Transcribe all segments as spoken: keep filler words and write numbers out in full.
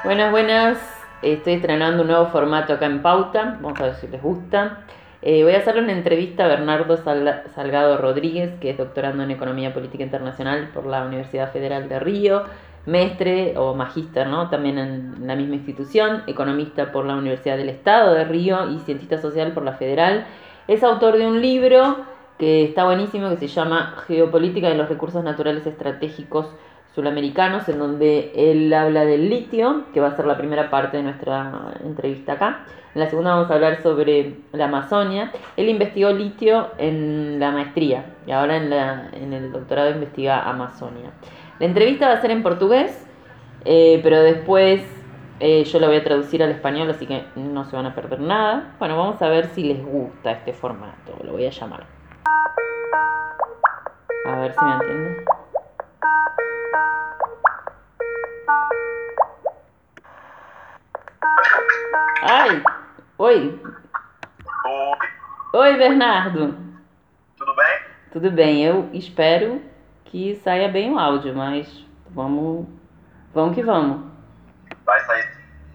Buenas, buenas. Estoy estrenando un nuevo formato acá en Pauta. Vamos a ver si les gusta. Eh, voy a hacerle una entrevista a Bernardo Sal- Salgado Rodríguez, que es doctorando en Economía Política Internacional por la Universidad Federal de Río, mestre o magíster, ¿no? También en la misma institución, economista por la Universidad del Estado de Río y cientista social por la Federal. Es autor de un libro que está buenísimo, que se llama Geopolítica de los Recursos Naturales Estratégicos Sudamericanos, en donde él habla del litio, que va a ser la primera parte de nuestra entrevista acá. En la segunda vamos a hablar sobre la Amazonia. Él investigó litio en la maestría y ahora en, la, en el doctorado investiga Amazonia. La entrevista va a ser en portugués, eh, pero después eh, yo la voy a traducir al español, así que no se van a perder nada. Bueno, vamos a ver si les gusta este formato. Lo voy a llamar. A ver si me entienden. Ai, oi. Oi, Oi, Bernardo. tudo bem? Tudo bem? Eu espero que saia bem o áudio, mas vamos, vamos que vamos. Vai sair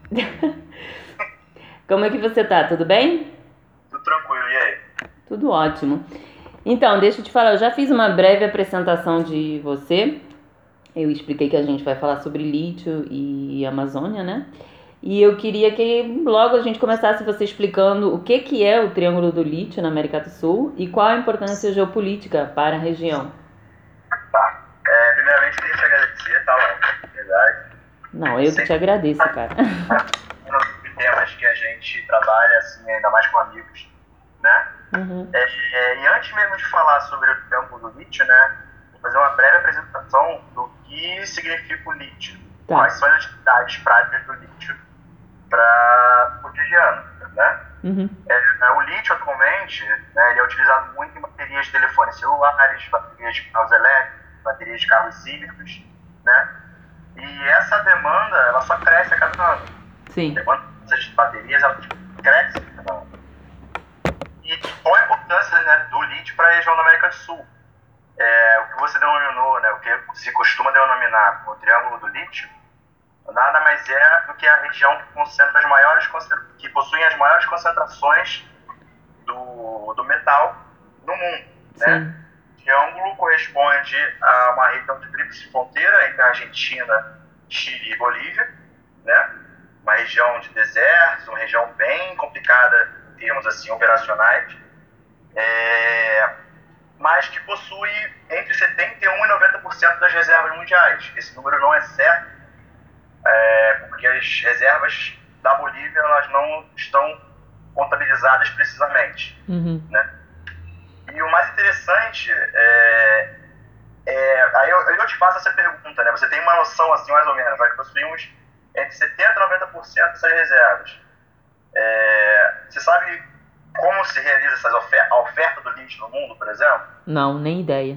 Como é que você tá? Tudo bem? tudo tranquilo, e aí? Tudo ótimo. Então, deixa eu te falar, eu já fiz uma breve apresentação de você. Eu expliquei que a gente vai falar sobre lítio e Amazônia, né? E eu queria que logo a gente começasse você explicando o que, que é o Triângulo do Lítio na América do Sul e qual a importância geopolítica para a região. Tá. É, primeiramente, queria te agradecer, tá, Laura? Na verdade, Não, eu que te agradeço, cara. nos temas que a gente trabalha, assim, ainda mais com amigos, né? Uhum. É, é, e antes mesmo de falar sobre o Triângulo do Lítio, né, vou fazer uma breve apresentação do que significa o lítio. Tá. Quais são as atividades práticas do lítio para o cotidiano, né? Uhum. É, o lítio, atualmente, né, ele é utilizado muito em baterias de telefones celulares, baterias de carros elétricos, baterias de carros híbridos, né? E essa demanda, ela só cresce a cada ano. Sim. A demanda dessas baterias, ela cresce a cada ano. E qual a importância, né, do lítio para a região da América do Sul? É, o que você denominou, né, o que se costuma denominar como o Triângulo do Lítio, nada mais é do que a região que concentra as maiores que possui as maiores concentrações do, do metal no mundo, né? O triângulo corresponde a uma região de tríplice fronteira entre a Argentina, Chile e Bolívia, né? Uma região de desertos, uma região bem complicada em termos assim operacionais, é, mas que possui entre setenta e um por cento e noventa por cento das reservas mundiais. Esse número não é certo, É, porque as reservas da Bolívia elas não estão contabilizadas precisamente, Uhum. né? E o mais interessante é, é aí eu, eu te faço essa pergunta, né? Você tem uma noção assim mais ou menos, nós possuímos entre setenta e noventa por cento dessas reservas. É, você sabe como se realiza essas ofer- a oferta do lítio no mundo, por exemplo? Não, nem ideia.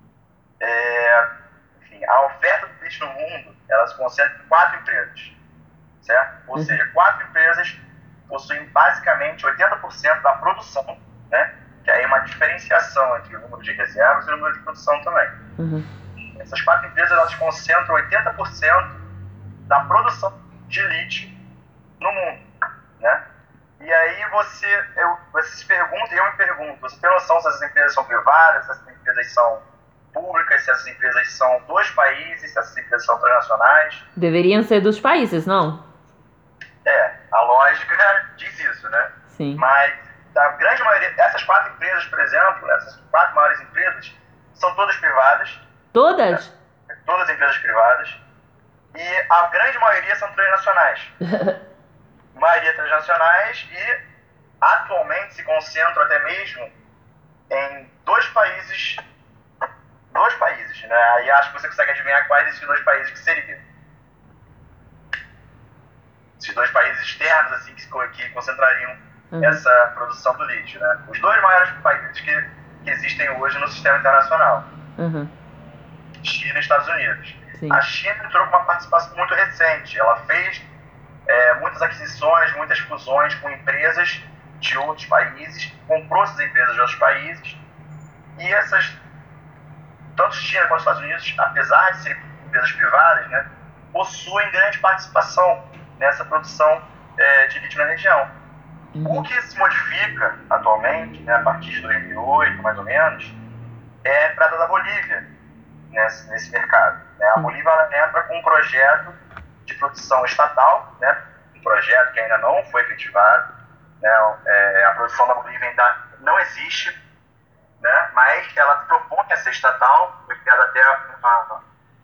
É, enfim, a oferta do lítio no mundo ela se concentra em quatro empresas, certo? Ou Uhum. seja, quatro empresas possuem basicamente oitenta por cento da produção, né? Que aí é uma diferenciação entre o número de reservas e o número de produção também. Uhum. Essas quatro empresas elas concentram oitenta por cento da produção de lítio no mundo, né? E aí você, eu, você se pergunta e eu me pergunto, você tem noção se essas empresas são privadas, se essas empresas são públicas, se essas empresas são dos países, se essas empresas são transnacionais? Deveriam ser dos países, não? É, a lógica diz isso, né? Sim. Mas a grande maioria, essas quatro empresas, por exemplo, essas quatro maiores empresas, são todas privadas. Todas? Né? Todas empresas privadas. E a grande maioria são transnacionais. Maioria transnacionais e atualmente se concentram até mesmo em dois países dois países, né? Aí acho que você consegue adivinhar quais esses dois países que seriam. Esses dois países externos, assim, que, que concentrariam Uhum. essa produção do lítio, né? Os dois maiores países que, que existem hoje no sistema internacional. Uhum. China e Estados Unidos. Sim. A China entrou com uma participação muito recente. Ela fez é, muitas aquisições, muitas fusões com empresas de outros países, comprou essas empresas de outros países, e essas tanto China quanto Estados Unidos, apesar de serem empresas privadas, né, possuem grande participação nessa produção é, de lítio na região. Uhum. O que se modifica atualmente, né, a partir de dois mil e oito, mais ou menos, é a entrada da Bolívia nesse, nesse mercado. Né? A Bolívia ela entra com um projeto de produção estatal, né, um projeto que ainda não foi efetivado. Né, é, a produção da Bolívia ainda não existe, né, mas ela propõe a ser estatal, foi criada até uma...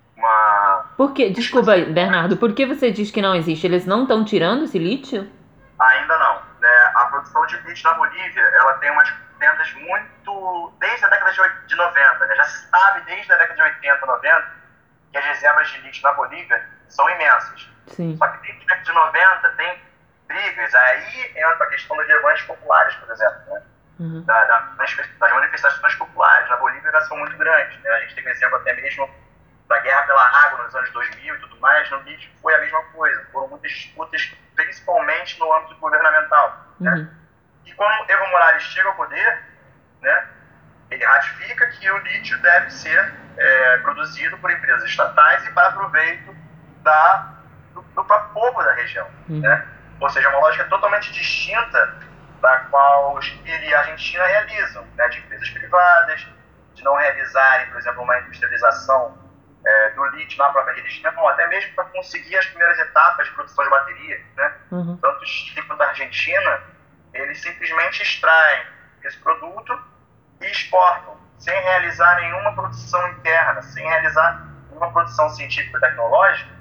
uma... Por que, desculpa, Bernardo, por que você diz que não existe? Eles não estão tirando esse lítio? Ainda não. Né? A produção de lítio na Bolívia, ela tem umas vendas muito... desde a década de noventa, né? Já se sabe desde a década de oitenta, noventa, que as reservas de lítio na Bolívia são imensas. Sim. Só que desde a década de noventa tem brigas. Aí entra a questão dos levantes populares, por exemplo, né? Uhum. Da, da, das manifestações populares. Na Bolívia elas são muito grandes. Né? A gente tem um exemplo até mesmo da guerra pela água nos anos dois mil e tudo mais. No lítio foi a mesma coisa. Foram muitas disputas, principalmente no âmbito governamental. Uhum. Né? E quando Evo Morales chega ao poder, né, ele ratifica que o lítio deve ser é, produzido por empresas estatais e para proveito da, do, do próprio povo da região. Uhum. Né? Ou seja, uma lógica totalmente distinta da qual Chile e a Argentina realizam, né, de empresas privadas, de não realizarem, por exemplo, uma industrialização é, do lítio na própria região, ou até mesmo para conseguir as primeiras etapas de produção de bateria. Né? Uhum. Tanto Chile quanto a Argentina, eles simplesmente extraem esse produto e exportam, sem realizar nenhuma produção interna, sem realizar nenhuma produção científica e tecnológica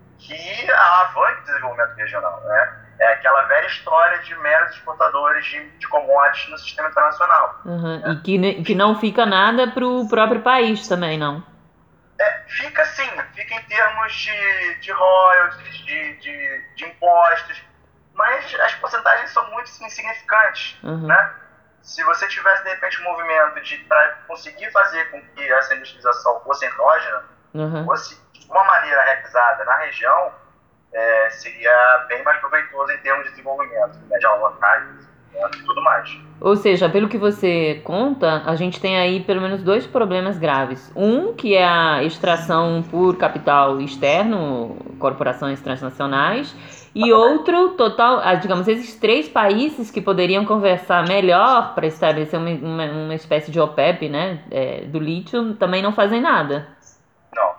que alavanque o desenvolvimento regional. Né? É aquela velha história de meros exportadores de, de commodities no sistema internacional. Uhum. Né? E que, que não fica nada para o próprio país também, não? É, fica sim, fica em termos de, de royalties, de, de, de impostos, mas as porcentagens são muito insignificantes. Uhum. Né? Se você tivesse, de repente, um movimento de pra conseguir fazer com que essa industrialização fosse endógena, uhum. fosse de uma maneira realizada na região, é, seria bem mais proveitoso em termos de desenvolvimento, né, de alavancagem e tudo mais. Ou seja, pelo que você conta, a gente tem aí pelo menos dois problemas graves. Um, que é a extração por capital externo, corporações transnacionais, e outro, total, digamos, esses três países que poderiam conversar melhor para estabelecer uma, uma, uma espécie de OPEP, né, é, do lítio, também não fazem nada. Não.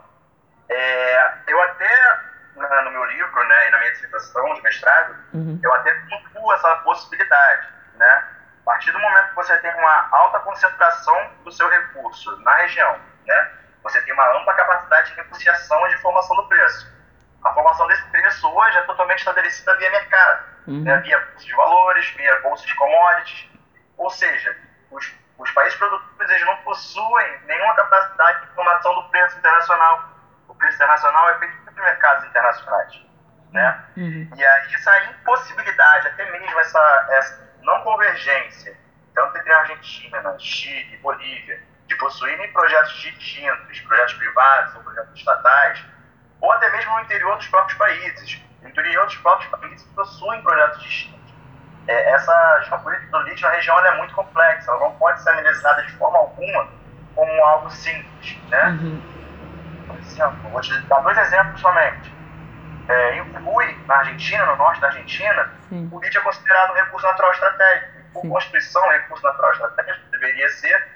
É, eu até, na, no meu livro, né, e na minha dissertação de mestrado, uhum. eu até pontuo essa possibilidade, né? A partir do momento que você tem uma alta concentração do seu recurso na região, né, você tem uma ampla capacidade de negociação e de formação do preço. A formação desse preço hoje é totalmente estabelecida via mercado, uhum. né, via bolsa de valores, via bolsa de commodities. Ou seja, os, os países produtores eles não possuem nenhuma capacidade de formação do preço internacional. O preço internacional é feito por mercados internacionais. Né? Uhum. E aí essa impossibilidade, até mesmo essa, essa não convergência, tanto entre a Argentina, Chile e Bolívia, de possuírem projetos distintos, projetos privados ou projetos estatais, ou até mesmo no interior dos próprios países. No interior dos próprios países possuem projetos distintos. É, essa geopolítica do lítio na região ela é muito complexa, ela não pode ser analisada de forma alguma como algo simples. Né? Uhum. Por exemplo, vou te dar dois exemplos somente. É, em Jujuy, na Argentina, no norte da Argentina, sim. o lítio é considerado um recurso natural estratégico. Por sim. Constituição, o recurso natural estratégico deveria ser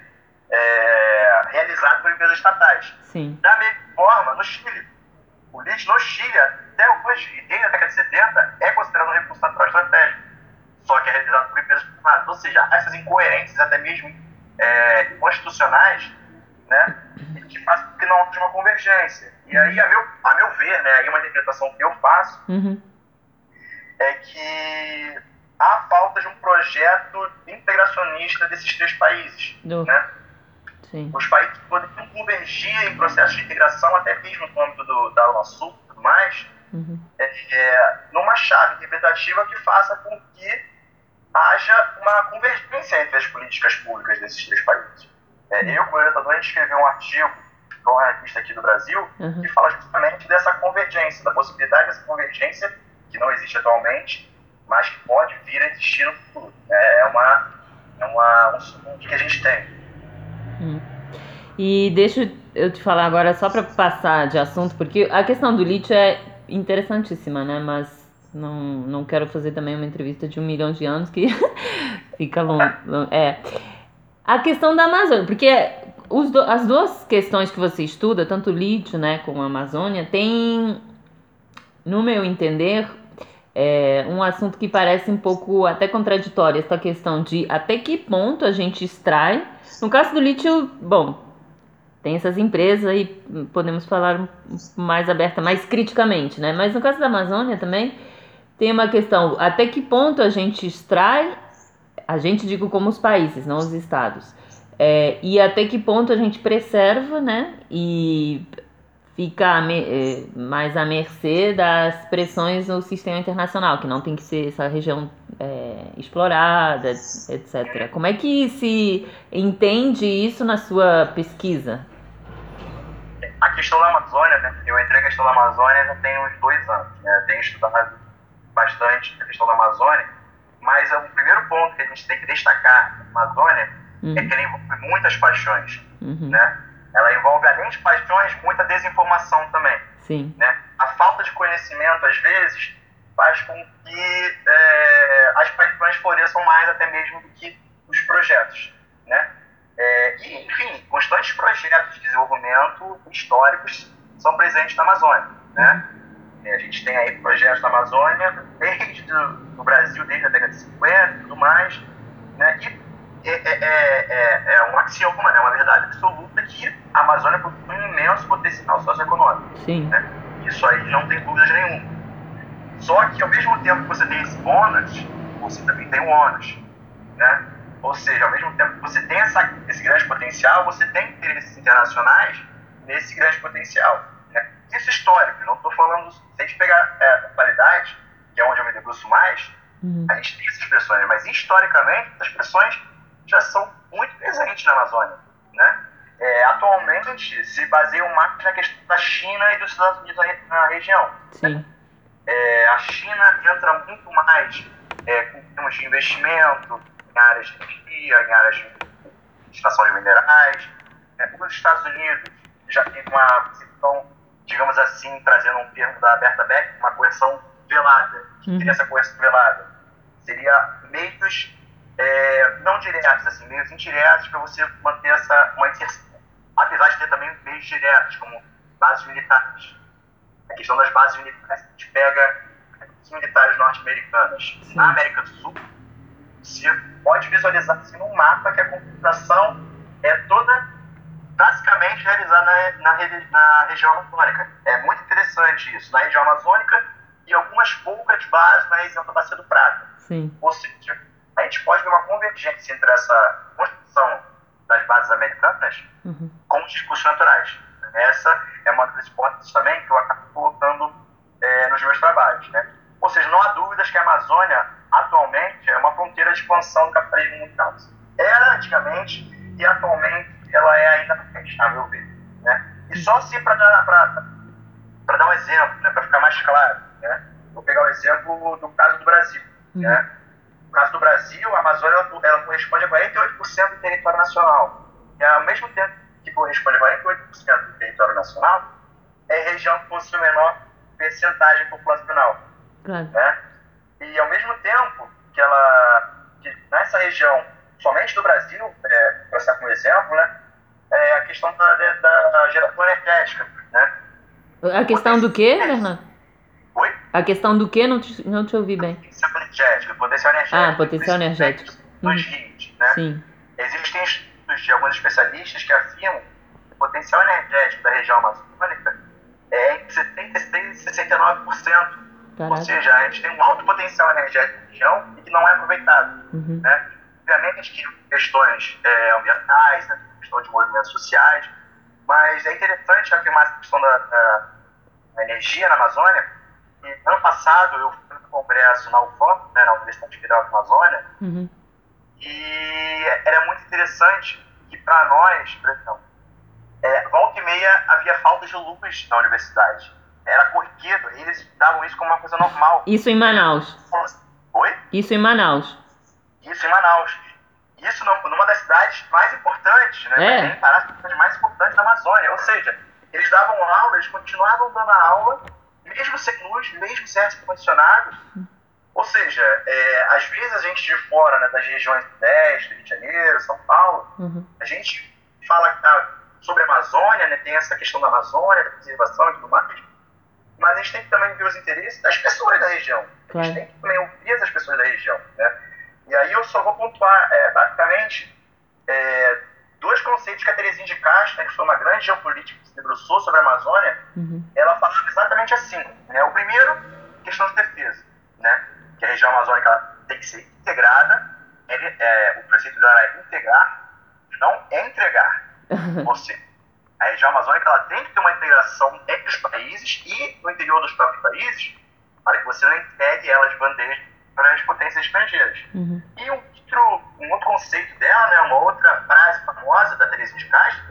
é, realizado por empresas estatais. Sim. Da mesma forma, no Chile, o lítio no Chile, até hoje, e desde a década de setenta, é considerado um recurso natural estratégico. Só que é realizado por empresas privadas. Ou seja, há essas incoerências, até mesmo é, constitucionais, né, que fazem com que não haja uma convergência. E aí, a meu, a meu ver, né, aí uma interpretação que eu faço, uhum. é que há falta de um projeto integracionista desses três países. Do... Né? Sim. Os países poderiam convergir em processos de integração, até mesmo no âmbito do, da Unasul e tudo mais, uhum. é, é, numa chave interpretativa que faça com que haja uma convergência entre as políticas públicas desses três países. É, eu, como orientador, a gente escreveu um artigo para uma revista aqui do Brasil uhum. que fala justamente dessa convergência, da possibilidade dessa convergência que não existe atualmente, mas que pode vir a existir no futuro. É, uma, é uma, um assunto que a gente tem. Hum. E deixa eu te falar agora, só para passar de assunto, porque a questão do lítio é interessantíssima, né? Mas não, não quero fazer também uma entrevista de um milhão de anos que fica longo. É. A questão da Amazônia, porque os do, as duas questões que você estuda, tanto o lítio, né, como a Amazônia, tem, no meu entender, é um assunto que parece um pouco até contraditório, essa questão de até que ponto a gente extrai. No caso do lítio, bom, tem essas empresas aí, podemos falar mais aberta, mais criticamente, né? Mas no caso da Amazônia também tem uma questão, até que ponto a gente extrai, a gente digo como os países, não os estados, é, e até que ponto a gente preserva, né? E fica a me, é, mais à mercê das pressões no sistema internacional, que não tem que ser essa região é, explorada, etcétera. Como é que se entende isso na sua pesquisa? A questão da Amazônia, né? Eu entrei na questão da Amazônia já tem uns dois anos, né? Eu tenho estudado bastante a questão da Amazônia, mas o primeiro ponto que a gente tem que destacar na Amazônia uhum. é que ela envolve muitas paixões, uhum. né? Ela envolve, além de paixões, muita desinformação também. Sim. Né? A falta de conhecimento, às vezes, faz com que é, as paixões floresçam mais até mesmo do que os projetos, né? É, e, enfim, constantes projetos de desenvolvimento históricos são presentes na Amazônia, né? A gente tem aí projetos na Amazônia desde o Brasil, desde a década de cinquenta e tudo mais, né? E é, é, é, é um axioma, né? Uma verdade absoluta que a Amazônia possui um imenso potencial socioeconômico. Sim. Né? Isso aí não tem dúvidas nenhuma. Só que, ao mesmo tempo que você tem esse bônus, você também tem um ônus, né? Ou seja, ao mesmo tempo que você tem essa, esse grande potencial, você tem interesses internacionais nesse grande potencial. Né? Isso histórico, não estou falando... Se a gente pegar é, a qualidade, que é onde eu me debruço mais, uhum. a gente tem essas pressões, mas historicamente, as pressões já são muito presentes na Amazônia. Né? É, atualmente, se baseiam mais na questão da China e dos Estados Unidos na região. Sim. Né? É, a China entra muito mais é, com termos de investimento, em áreas de energia, em áreas de extração de minerais. É, os Estados Unidos já tem uma posição, digamos assim, trazendo um termo da Berta Beck, uma coerção velada. O que seria essa coerção velada? Seria meios, é, não diretos, assim, meios indiretos para você manter essa, uma inserção. Apesar de ter também meios diretos, como bases militares. A questão das bases militares, a gente pega os militares norte-americanos. Na América do Sul, você pode visualizar assim, num mapa que a configuração é toda basicamente realizada na, na, na região amazônica. É muito interessante isso, na região amazônica e algumas poucas bases na região da Bacia do Prata. Sim. Ou seja, a gente pode ver uma convergência entre essa construção das bases americanas uhum. com os recursos naturais. Essa é uma das hipóteses também que eu acabo colocando é, nos meus trabalhos. Né? Ou seja, não há dúvidas que a Amazônia, atualmente, é uma fronteira de expansão do capitalismo mundial. Era antigamente e atualmente ela é ainda mais, a meu ver. Né? E só assim para dar, para dar um exemplo, né? Para ficar mais claro, né? Vou pegar o exemplo do caso do Brasil. Uhum. Né? No caso do Brasil, a Amazônia ela, ela corresponde a quarenta e oito por cento do território nacional. E ao mesmo tempo que corresponde a quarenta e oito por cento do território nacional, é a região que possui menor percentagem populacional. Claro. Né? E ao mesmo tempo que ela, que nessa região, somente do Brasil, é, para citar como exemplo, né, é a questão da, da geração energética. Né? A questão do quê, Bernardo? Oi? A questão do quê? Não te, não te ouvi bem. Potencial energético, potencial energético. Ah, potencial energético. Nos rios, né? Sim. Existem estudos de alguns especialistas que afirmam que o potencial energético da região amazônica é entre setenta e seis e sessenta e nove por cento. Caraca. Ou seja, a gente tem um alto potencial energético na região e que não é aproveitado. Uhum. Né? Obviamente que questões é, ambientais, né? Questão de movimentos sociais, mas é interessante afirmar essa questão da, da, da energia na Amazônia. E, ano passado eu fui no congresso na U F A M, né, na Universidade Federal da Amazônia, uhum. e era muito interessante que para nós, por exemplo, é, volta e meia havia falta de luz na universidade. Era corriqueiro, eles davam isso como uma coisa normal. Isso em Manaus. Oi? Isso em Manaus. Isso em Manaus. Isso numa das cidades mais importantes, né? É. Tem Pará, das mais importantes da Amazônia. Ou seja, eles davam aula, eles continuavam dando aula, mesmo sem luz, mesmo sem ar-condicionado. Ou seja, é, às vezes a gente de fora, né, das regiões do Sudeste, Rio de Janeiro, São Paulo, uhum. a gente fala ah, sobre a Amazônia, né, tem essa questão da Amazônia, da preservação e tudo mais, mas a gente tem que também ver os interesses das pessoas da região. Claro. A gente tem que também ouvir as pessoas da região. Né? E aí eu só vou pontuar, é, basicamente, é, dois conceitos que a Terezinha de Castro, né, que foi uma grande geopolítica que se debruçou sobre a Amazônia, uhum. ela falava exatamente assim. Né? O primeiro, questão de defesa. Né? Que a região amazônica ela tem que ser integrada, ele, é, o preceito dela é integrar, não é entregar. Ou seja, a região amazônica ela tem que ter uma integração entre os países e no interior dos próprios países, para que você não entregue elas de bandeja para as potências estrangeiras. Uhum. E um outro, um outro conceito dela, né, uma outra frase famosa da Terezinha de Castro,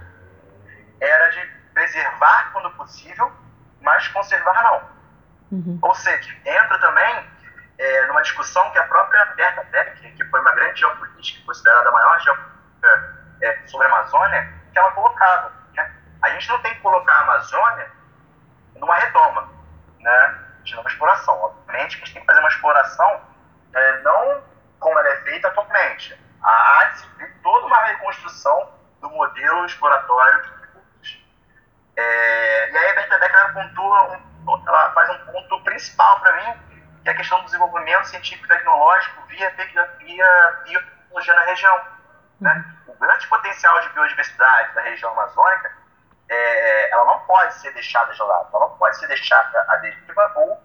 era de preservar quando possível, mas conservar não. Uhum. Ou seja, entra também É, numa discussão que a própria Berta Becker, que foi uma grande geopolítica, considerada a maior geopolítica é, sobre a Amazônia, que ela colocava. Né? A gente não tem que colocar a Amazônia numa redoma, né, de uma exploração. Obviamente que a gente tem que fazer uma exploração é, não como ela é feita atualmente. Há de se ter toda uma reconstrução do modelo exploratório de recursos. É, e aí a Berta Becker ela, pontua um, ela faz um ponto principal para mim, que é a questão do desenvolvimento científico e tecnológico via, via biotecnologia na região. Uhum. Né? O grande potencial de biodiversidade da região amazônica, é, ela não pode ser deixada de lado, ela não pode ser deixada à deriva ou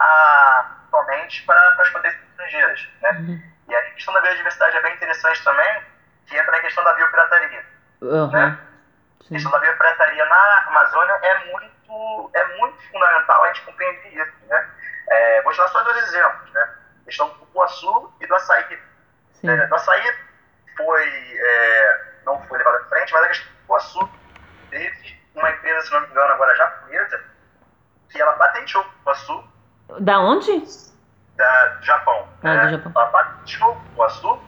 a, somente para, para as potências estrangeiras. Né? Uhum. E a questão da biodiversidade é bem interessante também, que entra na questão da biopirataria. Uhum. Né? A questão da biopirataria na Amazônia é muito, é muito fundamental a gente compreender isso. Né? É, vou te dar só dois exemplos, né? A questão do cupuaçu e do açaí. É, do açaí foi, é, não foi levado à frente, mas a questão do cupuaçu teve uma empresa, se não me engano, agora japonesa, que ela patenteou o cupuaçu. Da onde? Da, do Japão. Ah, né? do Japão. Ela patenteou o cupuaçu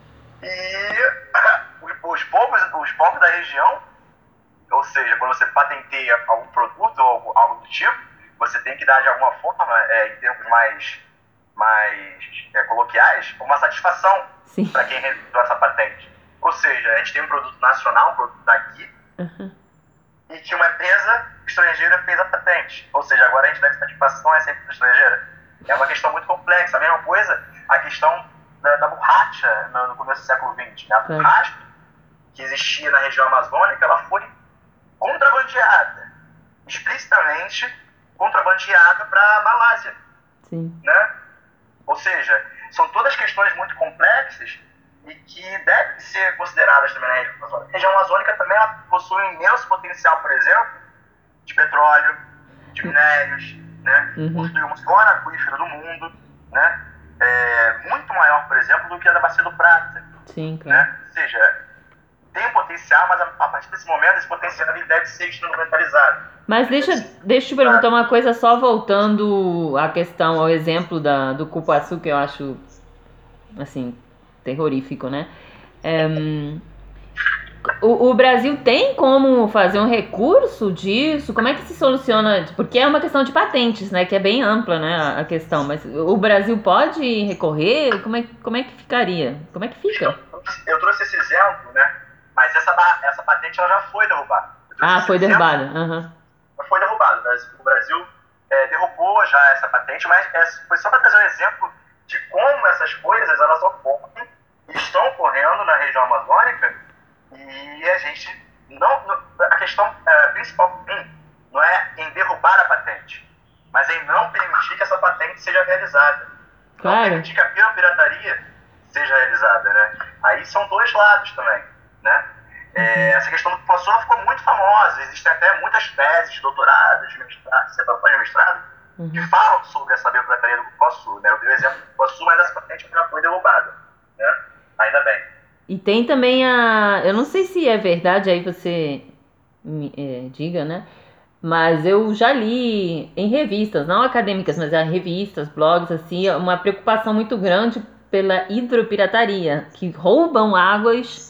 e os, os, povos, os povos da região, ou seja, quando você patenteia algum produto ou algo, algo do tipo, você tem que dar de alguma forma, é, em termos mais, mais é, coloquiais, uma satisfação para quem registrou essa patente. Ou seja, a gente tem um produto nacional, um produto daqui, uhum. e que uma empresa estrangeira fez a patente. Ou seja, agora a gente deve satisfação a essa empresa estrangeira. É uma questão muito complexa. A mesma coisa, a questão da, da borracha no, no começo do século vinte. Né? A borracha que existia na região amazônica, ela foi contrabandeada, explicitamente contrabandeada para a Malásia. Sim. Né? Ou seja, são todas questões muito complexas e que devem ser consideradas também na região amazônica. A região amazônica também ela possui um imenso potencial, por exemplo, de petróleo, de minérios, né? Uhum. Possui o maior aquífero do mundo, né? É, muito maior, por exemplo, do que a da Bacia do Prata. Sim, claro. Né? Ou seja, tem um potencial, mas a partir desse momento esse potencial ele deve ser instrumentalizado. Mas deixa, deixa eu te perguntar uma coisa, só voltando à questão, ao exemplo da, do cupuaçu, que eu acho, assim, terrorífico, né? É, o, o Brasil tem como fazer um recurso disso? Como é que se soluciona? Porque é uma questão de patentes, né? Que é bem ampla, né, a, a questão. Mas o Brasil pode recorrer? Como é, como é que ficaria? Como é que fica? Eu trouxe esse exemplo, né? Mas essa, essa patente ela já foi derrubada. Ah, foi derrubada. Uhum. Foi derrubada. O Brasil é, derrubou já essa patente, mas é, foi só para trazer um exemplo de como essas coisas elas ocorrem e estão ocorrendo na região amazônica e a gente não, não a questão é, principal um, não é em derrubar a patente, mas em não permitir que essa patente seja realizada. Claro. Não permitir que a pirataria seja realizada, né? Aí são dois lados também, né? É, essa questão do cupuaçu ficou muito famosa, existem até muitas teses, doutorados, de mestrado, dissertações de mestrado, uhum. que falam sobre essa biopirataria do cupuaçu, né? Eu dei o exemplo do cupuaçu, mas essa patente já foi derrubada, né? Ainda bem. E tem também a... Eu não sei se é verdade, aí você me é, diga, né? Mas eu já li em revistas, não acadêmicas, mas em revistas, blogs, assim, uma preocupação muito grande pela hidropirataria, que roubam águas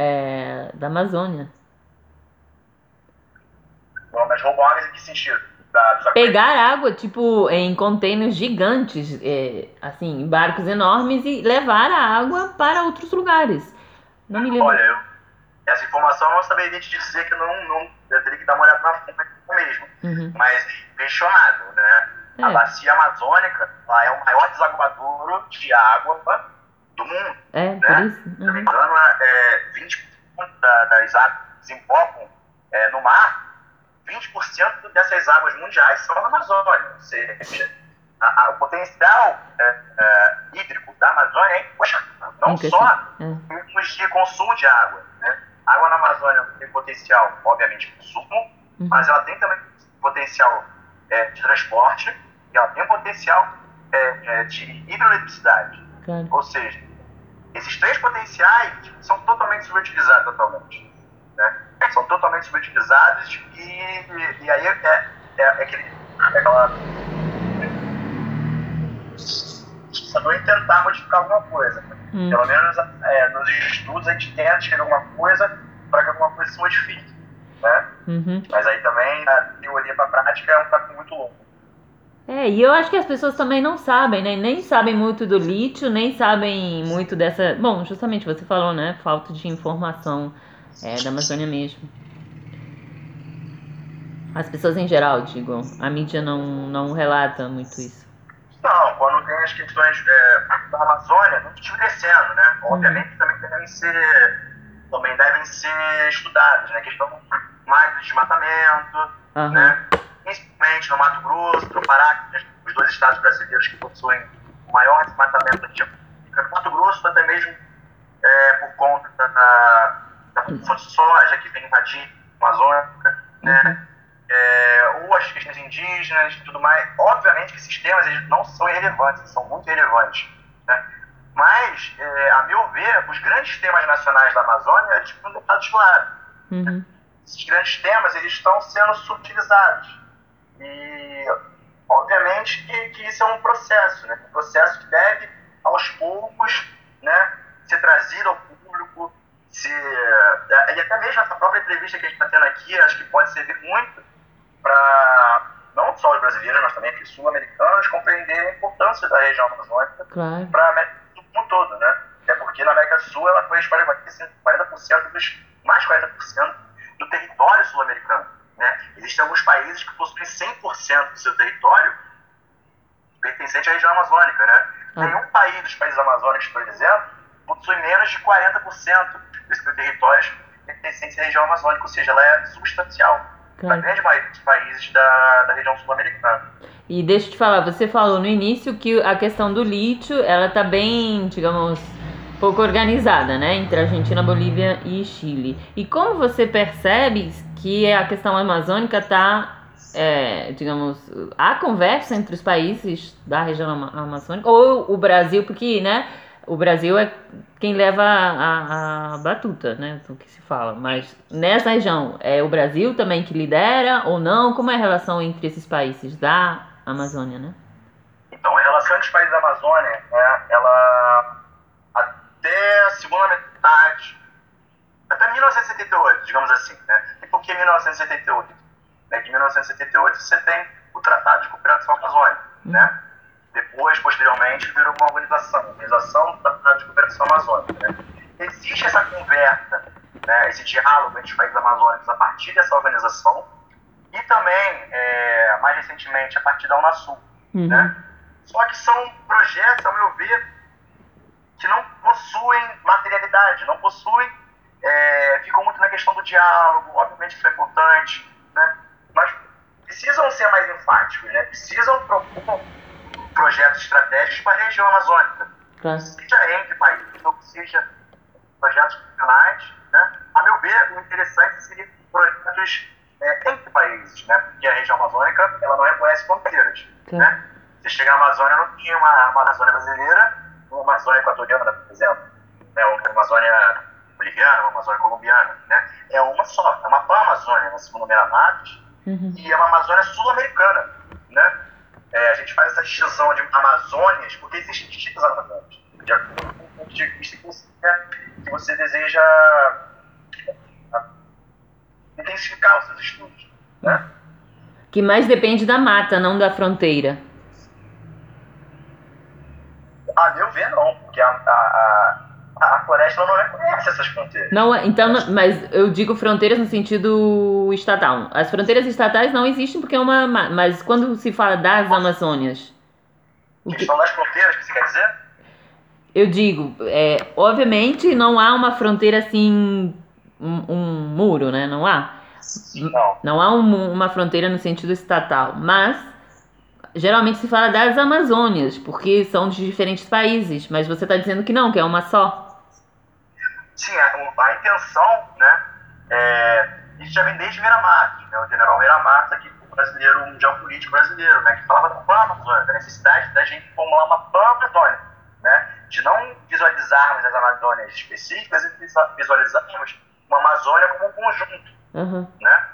é, da Amazônia. Bom, mas roubam águas em que sentido? da, dos pegar água, tipo, em containers gigantes, é, assim, em barcos enormes e levar a água para outros lugares. Não me lembro. Olha, eu, essa informação eu não saberia te dizer, que não, não, eu teria que dar uma olhada na fonte mesmo. Uhum. Mas questionável, né? É. A bacia amazônica, ela é o maior desaguadouro de água do mundo. É, né? por isso. Se não me Uhum. engano, é, vinte por cento da, das águas que desembocam é, no mar, vinte por cento dessas águas mundiais são na Amazônia. Ou seja, a, a, o potencial é, é, hídrico da Amazônia é inquestionável. Não Inquestion- só é. em termos de consumo de água. Né? A água na Amazônia tem potencial, obviamente, de consumo, Uhum. mas ela tem também potencial é, de transporte, e ela tem potencial é, é, de hidroeletricidade. Claro. Ou seja, esses três potenciais são totalmente subutilizados atualmente. Né? São totalmente subutilizados e, e, e aí é, é, é, aquele, é aquela... Saber tentar modificar alguma coisa. Né? Hum. Pelo menos é, nos estudos a gente tenta escrever alguma coisa para que alguma coisa se modifique. Né? Uhum. Mas aí também a teoria para a prática é um caminho muito longo. É, e eu acho que as pessoas também não sabem, né? Nem sabem muito do lítio, nem sabem muito dessa... Bom, justamente você falou, né? Falta de informação é, da Amazônia mesmo. As pessoas em geral, digo. A mídia não, não relata muito isso. Não, quando tem as questões é, da Amazônia, não desmerecendo, né? Obviamente Uhum. também devem ser, também devem ser estudadas, né? Questão mais do desmatamento, Uhum. né? Principalmente no Mato Grosso, no Pará, os dois estados brasileiros que possuem o maior desmatamento da região. No Mato Grosso, até mesmo é, por conta da, da produção de soja que vem invadir a Amazônia, né? Uhum. É, ou as questões indígenas e tudo mais. Obviamente que esses temas eles não são irrelevantes, eles são muito relevantes. Né? Mas, é, a meu ver, os grandes temas nacionais da Amazônia eles foram deixados de lado. Uhum. Esses grandes temas eles estão sendo subutilizados. E, obviamente, que, que isso é um processo, né? Um processo que deve, aos poucos, né, ser trazido ao público. Se, e até mesmo essa própria entrevista que a gente está tendo aqui, acho que pode servir muito para não só os brasileiros, mas também os sul-americanos compreenderem a importância da região amazônica Claro. para a América do Sul como um todo, né? Até porque na América do Sul ela foi quarenta por cento dos, mais quarenta por cento do território sul-americano, né? Existem alguns países que possuem cem por cento do seu território pertencente à região amazônica, né? Ah. Nenhum país dos países amazônicos, por exemplo, possui menos de quarenta por cento dos seus territórios pertencentes à região amazônica, ou seja, ela é substancial. Claro. A grande maioria dos países da, da região sul-americana. E deixa eu te falar, você falou no início que a questão do lítio, ela tá bem, digamos, pouco organizada, né? Entre Argentina, Bolívia e Chile. E como você percebe que a questão amazônica tá, é, digamos, há conversa entre os países da região ama- amazônica, ou o Brasil, porque, né? O Brasil é quem leva a, a batuta, né? Do que se fala. Mas nessa região, é o Brasil também que lidera ou não? Como é a relação entre esses países da Amazônia, né? Então, a relação entre os países da Amazônia, né, ela até a segunda metade, até mil novecentos e setenta e oito, digamos assim, né? E por que mil novecentos e setenta e oito? Né, que em mil novecentos e setenta e oito você tem o Tratado de Cooperação Amazônica, Uhum. né? Depois, posteriormente, virou uma organização, a Organização do Tratado de Cooperação Amazônica, né? Existe essa conversa, né, esse diálogo entre os países amazônicos a partir dessa organização e também, é, mais recentemente, a partir da Unasul, Uhum. né? Só que são projetos, ao meu ver, que não possuem materialidade, não possuem, é, ficam muito na questão do diálogo, obviamente isso é importante, né? Mas precisam ser mais enfáticos, né? Precisam propor projetos estratégicos para a região amazônica, Claro. seja entre países, ou seja projetos regionais, né? A meu ver, o interessante seria projetos é, entre países, né? Porque a região amazônica, ela não reconhece fronteiras, Claro. né? Você chega na Amazônia, não tinha uma, uma Amazônia brasileira, uma Amazônia equatoriana, por exemplo, né? Uma Amazônia boliviana, uma Amazônia colombiana, né? É uma só, é uma Pan-Amazônia, né? Segundo Meramatos, Uhum. e é uma Amazônia sul-americana, né? É, a gente faz essa distinção de Amazônias porque existem distintas Amazônias, de acordo com o ponto de vista que você, que você deseja intensificar os seus estudos, né? que mais depende da mata, não da fronteira. A meu ver, não, porque a, a, a, a floresta não reconhece essas fronteiras. Não, então, mas eu digo fronteiras no sentido estatal. As fronteiras estatais não existem porque é uma... Mas quando se fala das Amazônias... A questão das fronteiras, que você quer dizer? Eu digo, é, obviamente não há uma fronteira assim, um, um muro, né? Não há. Não. Não há um, uma fronteira no sentido estatal, mas geralmente se fala das Amazônias, porque são de diferentes países, mas você está dizendo que não, que é uma só. Sim, a, a intenção, né, é, isso já vem desde Meira-Matos, né, o general Meira-Matos, aqui, o brasileiro, um geopolítico brasileiro, né, que falava da Pan-Amazônia, da necessidade da gente formular uma Pan-Amazônia, né, de não visualizarmos as Amazônias específicas e visualizarmos uma Amazônia como um conjunto, uhum. né.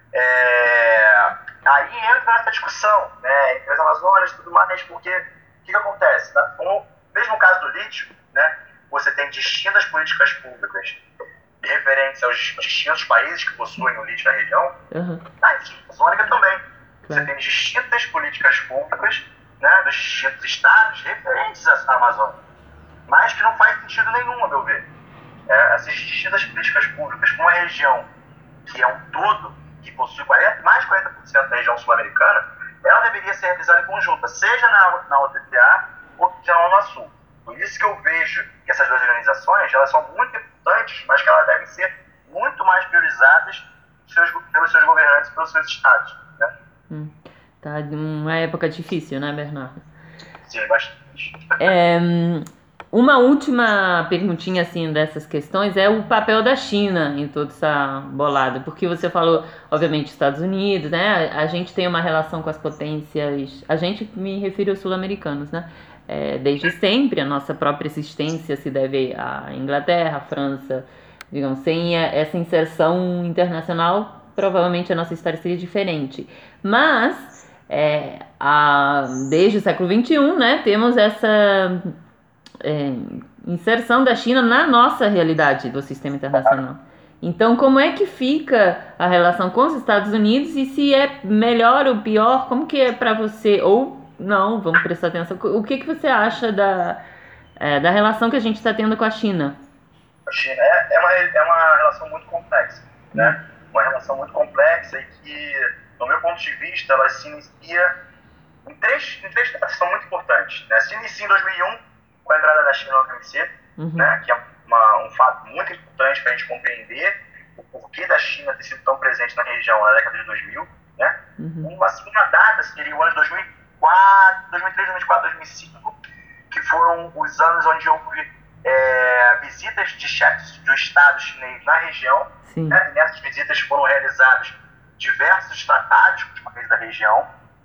É, aí entra nessa discussão, né, entre as Amazônias e tudo mais, porque o que, que acontece? No mesmo caso do lítio, né, você tem distintas políticas públicas referentes aos distintos países que possuem o lítio na região, uhum. na Amazônica também. Claro. Você tem distintas políticas públicas, né, dos distintos estados referentes à Amazônia, mas que não faz sentido nenhum, a meu ver. É, essas distintas políticas públicas para uma região que é um todo, que possui quarenta, mais de quarenta por cento da região sul-americana, ela deveria ser realizada em conjunta, seja na, na O T T A ou na Unasul. Por isso que eu vejo que essas duas organizações, elas são muito importantes, mas que elas devem ser muito mais priorizadas seus, pelos seus governantes e pelos seus estados, né? Hum, tá uma época difícil, né, Bernardo? Sim, bastante. É, uma última perguntinha assim dessas questões é o papel da China em toda essa bolada, porque você falou, obviamente, Estados Unidos, né? A gente tem uma relação com as potências, a gente me refiro aos sul-americanos, né? É, desde sempre a nossa própria existência se deve à Inglaterra, à França, digamos, sem essa inserção internacional, provavelmente a nossa história seria diferente. Mas é, a, desde o século vinte e um, né, temos essa é, inserção da China na nossa realidade do sistema internacional. Então, como é que fica a relação com os Estados Unidos e se é melhor ou pior? Como que é para você? Ou não, vamos prestar atenção. O que, que você acha da, é, da relação que a gente está tendo com a China? A China é, é, uma, é uma relação muito complexa, né? Hum. Uma relação muito complexa e que, no meu ponto de vista, ela se inicia em três, em três datas que são muito importantes, né? Se inicia em dois mil e um, com a entrada da China no O M C, uhum. né? Que é uma, um fato muito importante para a gente compreender o porquê da China ter sido tão presente na região na década de dois mil, né? Uhum. Uma segunda data seria o ano de dois mil e quatro, dois mil e três, dois mil e quatro, dois mil e cinco, que foram os anos onde houve é, visitas de chefes do Estado chinês na região, né? E nessas visitas foram realizados diversos tratados com os países da região.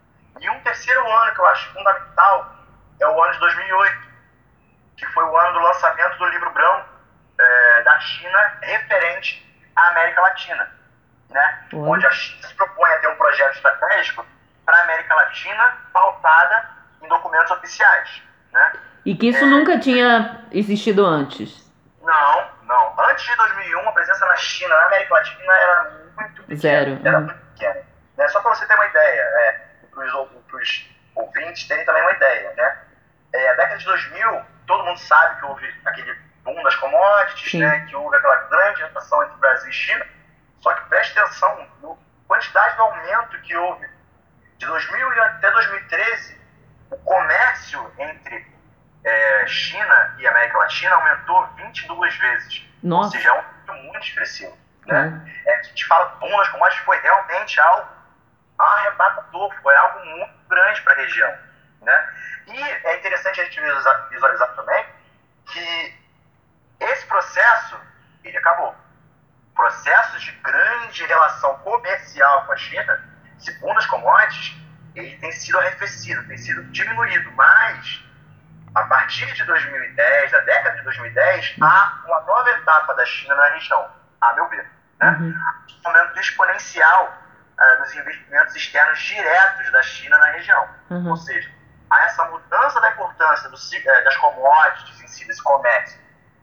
E um terceiro ano que eu acho fundamental é o ano de dois mil e oito, que foi o ano do lançamento do livro branco é, da China referente à América Latina, né? Uhum. Onde a China se propõe a ter um projeto estratégico para a América Latina pautada em documentos oficiais, né? E que isso é... nunca tinha existido antes? Não, não. Antes de dois mil e um, a presença na China, na América Latina, era muito pequena. Zero. Era uhum. muito pequena. Né? Só para você ter uma ideia, é, para os ouvintes terem também uma ideia, né? É, a década de dois mil, todo mundo sabe que houve aquele boom das commodities, né? Que houve aquela grande relação entre Brasil e China. Só que preste atenção na quantidade de aumento que houve. De dois mil até dois mil e treze, o comércio entre é, China e América Latina aumentou vinte e duas vezes. Nossa. Ou seja, é um número muito expressivo. Né? Uhum. É, a gente fala do boom das commodities, foi realmente algo arrebatador, foi algo muito grande para a região. Né? E é interessante a gente visualizar, visualizar também que esse processo, ele acabou. Processos de grande relação comercial com a China, segundo as commodities, ele tem sido arrefecido, tem sido diminuído, mas a partir de dois mil e dez, da década de dois mil e dez, há uma nova etapa da China na região, a meu ver. Né? Uhum. Um aumento exponencial uh, dos investimentos externos diretos da China na região. Uhum. Ou seja, há essa mudança da importância do, das commodities em si, desse comércio,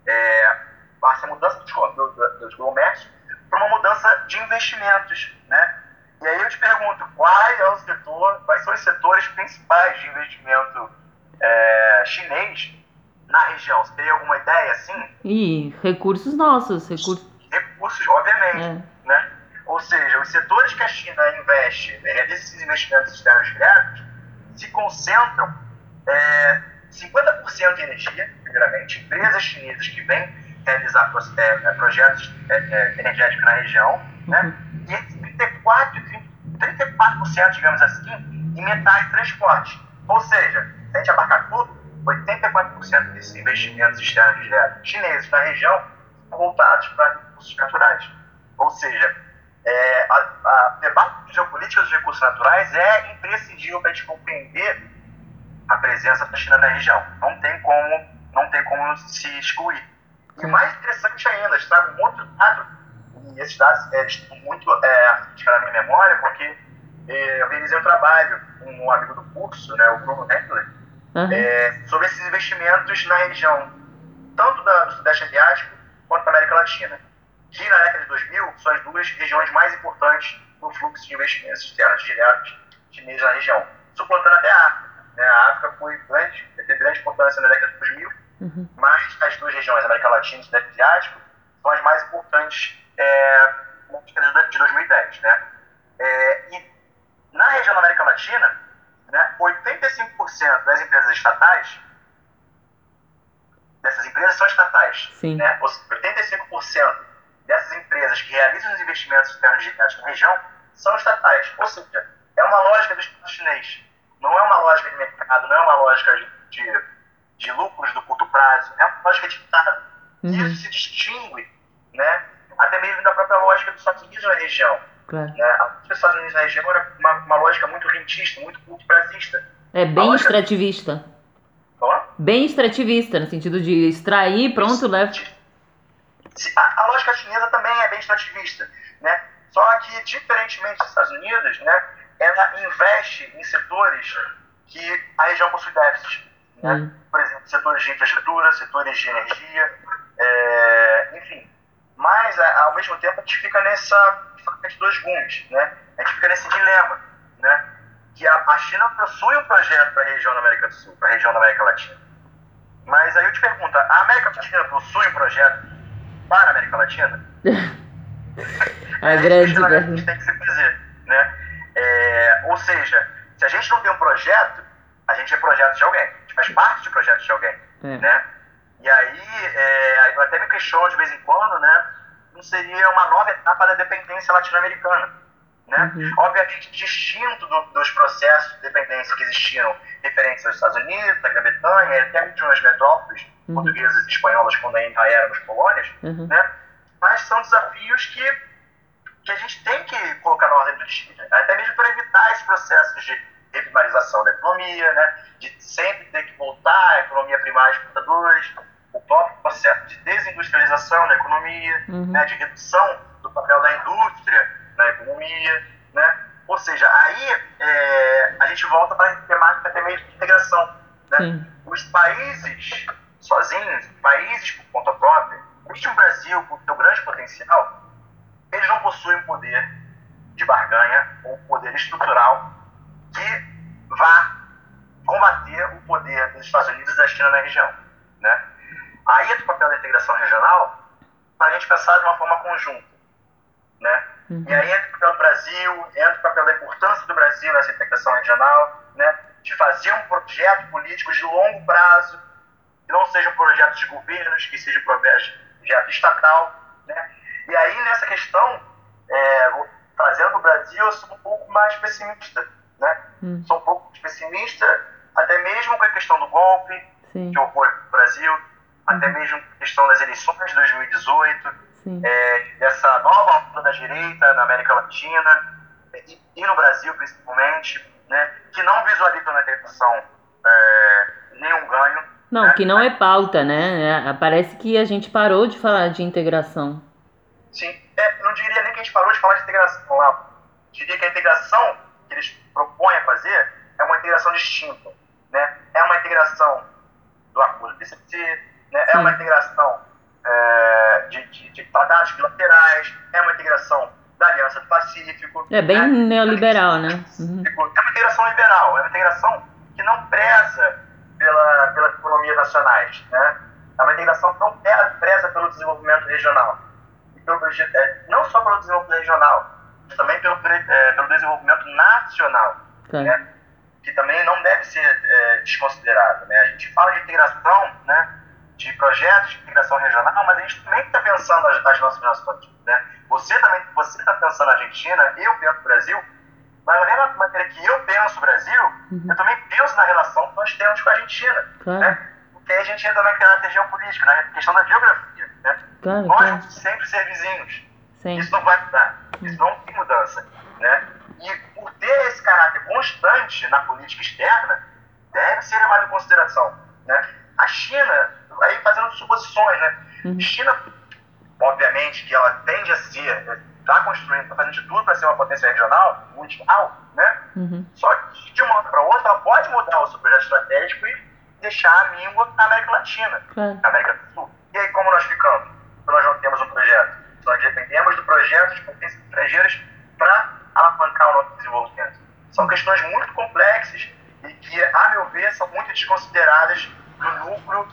é, essa mudança dos, do, dos comércios para uma mudança de investimentos, né? E aí eu te pergunto, qual é o setor, quais são os setores principais de investimento é, chinês na região? Você teria alguma ideia assim? E recursos nossos, recursos. Recursos, obviamente. É. Né? Ou seja, os setores que a China investe, realiza esses investimentos externos diretos, se concentram é, cinquenta por cento em energia, primeiramente, empresas chinesas que vêm realizar é, projetos é, energéticos na região, uhum. né? E trinta e quatro por cento, digamos assim, em metais e transporte. Ou seja, se a gente abarcar tudo, oitenta e quatro por cento desses investimentos externos diretos chineses na região são voltados para recursos naturais. Ou seja, é, a, a debate de geopolítica dos recursos naturais é imprescindível para a gente compreender a presença da China na região. Não tem como, não tem como se excluir. E mais interessante ainda, eles tragam um outro dado, e esses dados é, estão muito é, na minha memória, porque é, eu realizei um trabalho com um amigo do curso, né, o Bruno Hendler, uhum. é, sobre esses investimentos na região, tanto da, do Sudeste Asiático quanto da América Latina, que na década de dois mil são as duas regiões mais importantes no fluxo de investimentos externos diretos chineses na região, suplantando até a África. Né? A África foi grande, teve grande importância na década de dois mil, uhum. mas as duas regiões, América Latina e Sudeste Asiático, são as mais importantes é, de dois mil e dez. Né? É, e na região da América Latina, né, oitenta e cinco por cento das empresas estatais, dessas empresas são estatais. Sim. Né? oitenta e cinco por cento dessas empresas que realizam os investimentos externos diretos na região são estatais. Ou seja, é uma lógica do Estado chinês. Não é uma lógica de mercado, não é uma lógica de, de, de lucros do curto prazo, é uma lógica de Estado. Uhum. E isso se distingue, né, até mesmo da própria lógica dos Estados Unidos na região. Claro. Né? Os Estados Unidos na região era uma, uma lógica muito rentista, muito curto prazista. É bem lógica... extrativista. Hã? Bem extrativista, no sentido de extrair, pronto, leva. A, a lógica chinesa também é bem extrativista, né? Só que, diferentemente dos Estados Unidos, né, ela investe em setores que a região possui déficit. Né? Hum. Por exemplo, setores de infraestrutura, setores de energia, é, enfim. Mas, ao mesmo tempo, a gente fica nessa de dois gumes, né? A gente fica nesse dilema, né? Que a, a China possui um projeto para a região da América do Sul, para a região da América Latina. Mas aí eu te pergunto, a América Latina possui um projeto para a América Latina? A grande pergunta. A gente tem que se fazer, né? É, ou seja, se a gente não tem um projeto, a gente é projeto de alguém. A gente faz parte de projeto de alguém, é. né? E aí, é, eu até me questiono de vez em quando, né? Não seria uma nova etapa da dependência latino-americana, né? Uhum. Obviamente, distinto do, dos processos de dependência que existiram referentes aos Estados Unidos, da Grã-Bretanha, e até mesmo nas metrópoles uhum. portuguesas e espanholas, quando ainda éramos colônias, uhum. né? Mas são desafios que, que a gente tem que colocar na ordem do dia, até mesmo para evitar esses processos de reprimarização da economia, né? De sempre ter que voltar à economia primária de exportadores, o próprio processo de desindustrialização da economia, uhum. né? De redução do papel da indústria na economia, né? Ou seja, aí é, a gente volta para a temática até mesmo de integração, né? Os países sozinhos, países por conta própria, mesmo o Brasil, com o seu grande potencial, eles não possuem um poder de barganha ou um poder estrutural que vá combater o poder dos Estados Unidos e da China na região, né? Aí entra o papel da integração regional para a gente pensar de uma forma conjunta, né? Uhum. E aí entra o papel do Brasil, entra o papel da importância do Brasil nessa integração regional, né? De fazer um projeto político de longo prazo, que não seja um projeto de governos, que seja um projeto estatal, né? E aí nessa questão, é, trazendo o Brasil, eu sou um pouco mais pessimista, né? Hum. Sou um pouco mais pessimista, até mesmo com a questão do golpe Sim. que ocorre no Brasil, hum. até mesmo com a questão das eleições de dois mil e dezoito, é, dessa nova altura da direita na América Latina e, e no Brasil principalmente, né? Que não visualizam na integração é, nenhum ganho. Não, né? que não é pauta, né? Parece que a gente parou de falar de integração. Sim, é, não diria nem que a gente parou de falar de integração lá. Diria que a integração que eles propõem a fazer é uma integração distinta, né? É uma integração do acordo do P C C, né? É uma integração é, de, de, de tratados bilaterais, é uma integração da Aliança do Pacífico. É bem né? neoliberal, né? Uhum. É uma integração liberal, é uma integração que não preza pela, pelas economias nacionais, né? É uma integração que não preza pelo desenvolvimento regional. E pelo, é, não só pelo desenvolvimento regional, mas também pelo, é, pelo desenvolvimento nacional, Claro. né? Que também não deve ser é, desconsiderado, né? A gente fala de integração, né? De projetos de integração regional, mas a gente também está pensando as, as nossas nações, né? Você também você está pensando a Argentina, eu penso o Brasil, mas da mesma maneira que eu penso o Brasil, uhum. eu também penso na relação que nós temos com a Argentina, claro. né? Porque a gente entra na caráter geopolítico, na questão da geografia, né? Claro, nós claro. vamos sempre ser vizinhos. Sim. Isso não vai mudar, isso não tem mudança, né? E por ter esse caráter constante na política externa, deve ser levado em consideração, né? A China, aí fazendo suposições, né? Uhum. China, obviamente, que ela tende a ser, está construindo, está fazendo de tudo para ser uma potência regional, mundial, né? Uhum. Só que de uma hora para outra, ela pode mudar o seu projeto estratégico e deixar a míngua na América Latina, uhum. na América do Sul. E aí, como nós ficamos? Se nós não temos um projeto, se nós dependemos do projeto de potências estrangeiras para alavancar o nosso desenvolvimento. São questões muito complexas e que, a meu ver, são muito desconsideradas no núcleo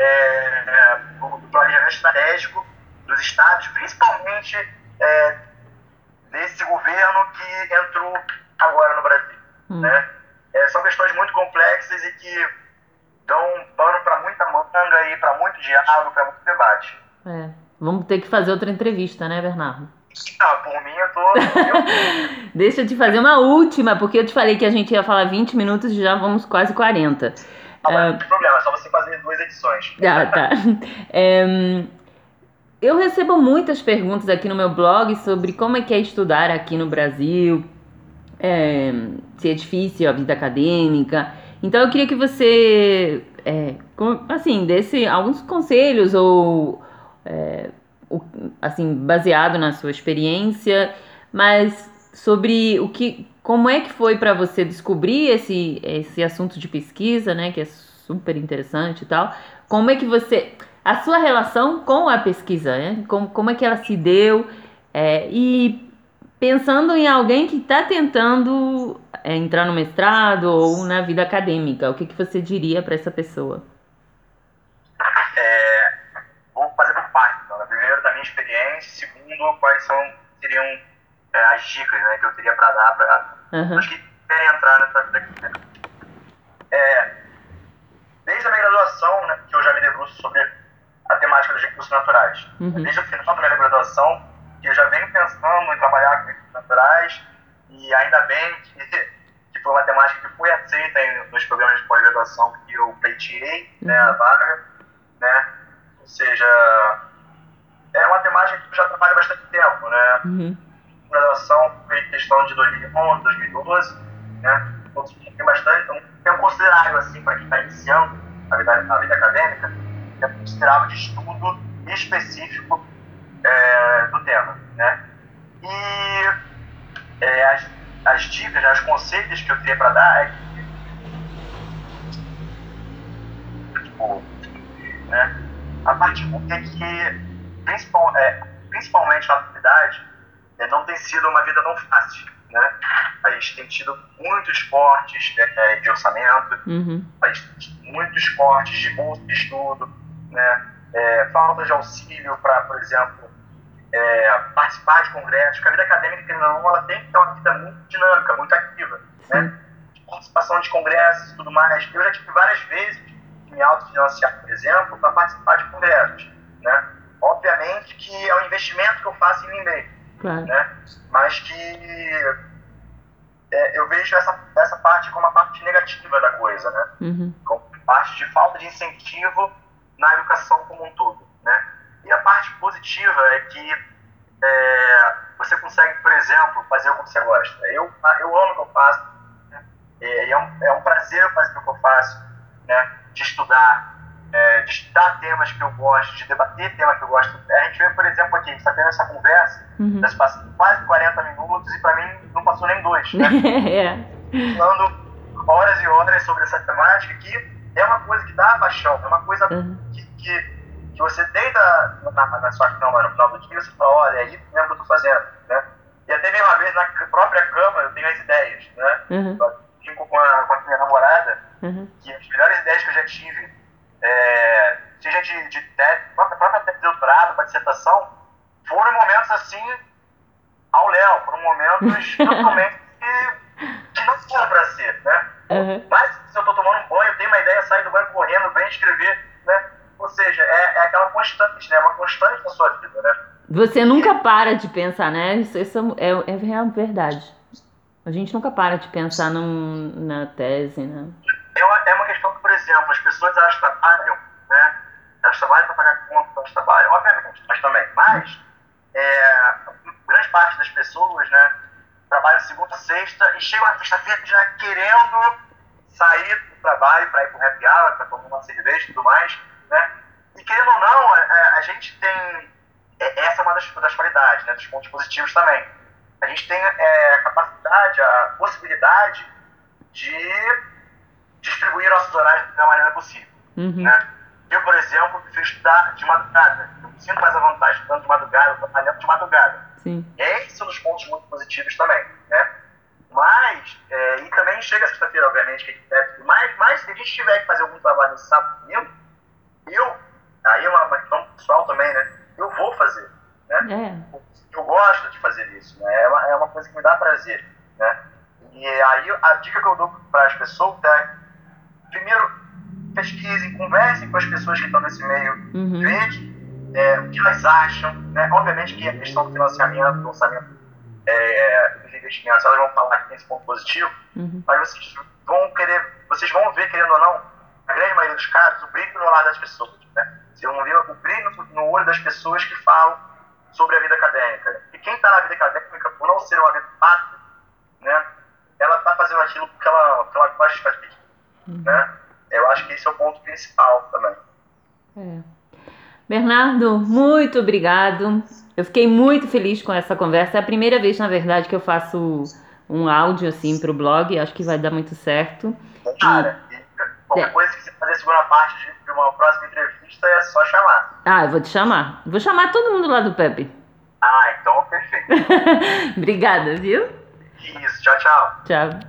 é, do planejamento estratégico dos estados, principalmente é, desse governo que entrou agora no Brasil. Hum. Né? É, são questões muito complexas e que dão pano para muita manga e para muito diálogo, para muito debate. É. Vamos ter que fazer outra entrevista, né, Bernardo? Ah, por mim eu tô... Eu... Deixa eu te fazer uma última, porque eu te falei que a gente ia falar vinte minutos e já vamos quase quarenta. Ah, mas não tem problema, é só você fazer duas edições. Ah, tá. É, eu recebo muitas perguntas aqui no meu blog sobre como é que é estudar aqui no Brasil, é, se é difícil a vida acadêmica. Então eu queria que você, é, assim, desse alguns conselhos ou... É, assim, baseado na sua experiência, mas sobre o que, como é que foi para você descobrir esse, esse assunto de pesquisa, né, que é super interessante e tal, como é que você, a sua relação com a pesquisa, né, como, como é que ela se deu, é, e pensando em alguém que está tentando é, entrar no mestrado ou na vida acadêmica, o que, que você diria para essa pessoa? É, vou fazer por parte, então, né? Primeiro da minha experiência, segundo quais são, seriam é, as dicas, né, que eu teria para dar para uhum. os que querem entrar nessa vida acadêmica. É, desde a minha graduação, né, que eu já me debruço sobre a temática dos recursos naturais. Uhum. Desde o final da minha graduação, que eu já venho pensando em trabalhar com recursos naturais, e ainda bem que, que foi uma temática que foi aceita em, nos programas de pós-graduação que eu pleiteei, uhum. né, a vaga, né, ou seja, é uma temática que eu já trabalho há bastante tempo, né, uhum. graduação foi questão de dois mil e onze, dois mil e doze, né, então tem bastante, um tempo considerável, assim, para quem está iniciando a vida, a vida acadêmica, é considerável de estudo específico é, do tema, né, e é, as, as dicas, né, os conselhos que eu teria para dar é que, tipo, né, a parte é que, principal, é, principalmente na atualidade, é, não tem sido uma vida tão fácil, né? A gente tem tido muitos cortes é, de orçamento, uhum. a gente tem tido muitos cortes de bolsa de estudo, né? É, falta de auxílio para, por exemplo, é, participar de congressos, porque a vida acadêmica, não, ela tem que ter uma vida muito dinâmica, muito ativa, né? Participação de congressos e tudo mais. Eu já tive várias vezes me autofinanciar, por exemplo, para participar de congressos, né? Obviamente que é um investimento que eu faço em mim mesmo, claro. Né? Mas que é, eu vejo essa, essa parte como uma parte negativa da coisa, né? Uhum. Como parte de falta de incentivo na educação como um todo, né? E a parte positiva é que é, você consegue, por exemplo, fazer o que você gosta. Eu, eu amo o que eu faço, né? É, é, um, é um prazer fazer o que eu faço, né? De estudar, é, de estudar temas que eu gosto, de debater temas que eu gosto. A gente vê, por exemplo, aqui, a gente está tendo essa conversa, uhum. nós passamos quase quarenta minutos e para mim não passou nem dois, né? é. Falando horas e horas sobre essa temática, que é uma coisa que dá paixão, é uma coisa uhum. que, que, que você deita na, na sua cama no final do dia, você fala, olha, é isso mesmo que eu estou fazendo, né? E até mesmo uma vez na própria cama eu tenho as ideias, né? Uhum. Eu fico com a, com a minha namorada, Uhum. que as melhores ideias que eu já tive, é, seja de, de tese, própria, própria tese de doutorado, para dissertação, foram momentos assim, ao léu, foram momentos totalmente que, que não foram para ser, né? Uhum. Mas se eu estou tomando um banho, tenho uma ideia, saio do banho correndo, bem escrever, né? Ou seja, é, é aquela constante, né? Uma constante na sua vida, né? Você nunca para de pensar, né? Isso, isso é, é, é real verdade. A gente nunca para de pensar num, na tese, né? É uma, é uma questão que, por exemplo, as pessoas elas trabalham, né? Elas trabalham para pagar conta, elas trabalham, obviamente, mas também. Mas, é, grande parte das pessoas, né? Trabalham segunda a sexta e chegam na sexta-feira já querendo sair do trabalho para ir para o happy hour, para tomar uma cerveja e tudo mais, né? E querendo ou não, a, a gente tem... Essa é uma das, das qualidades, né? Dos pontos positivos também. A gente tem é, a capacidade, a possibilidade de distribuir nossos horários da maneira possível. Uhum. Né? Eu, por exemplo, prefiro estudar de madrugada. Eu me sinto mais à vontade estudando de madrugada, trabalhando de madrugada. Sim. Esses são os pontos muito positivos também. Né? Mas, é, e também chega a sexta-feira, obviamente, que a gente deve, mas, mas se a gente tiver que fazer algum trabalho no sábado e domingo, eu, aí é uma, uma questão pessoal também, né? Eu vou fazer. Né? É. Eu gosto de fazer isso, né? É uma, é uma coisa que me dá prazer, né? E aí a dica que eu dou para as pessoas é, primeiro, pesquisem, conversem com as pessoas que estão nesse meio, Uhum. vejam é, o que elas acham, né? Obviamente que a questão do financiamento, do orçamento, é, dos investimentos, elas vão falar que tem esse ponto positivo, Uhum. mas vocês vão querer, vocês vão ver, querendo ou não, na grande maioria dos casos, o brilho no olhar das pessoas, né? Vocês vão ver o brilho no olho das pessoas que falam sobre a vida acadêmica. E quem está na vida acadêmica, por não ser uma vida fácil, né, ela está fazendo aquilo que ela, que ela gosta de fazer. Uhum. Né? Eu acho que esse é o ponto principal também. É. Bernardo, muito obrigado. Eu fiquei muito feliz com essa conversa. É a primeira vez, na verdade, que eu faço um áudio assim para o blog. Acho que vai dar muito certo. Cara, e... qualquer coisa que você fazer a segunda parte de uma próxima entrevista é só chamar. Ah, eu vou te chamar. Vou chamar todo mundo lá do Pepe. Ah, então perfeito. Obrigada, viu? Isso, tchau, tchau. Tchau.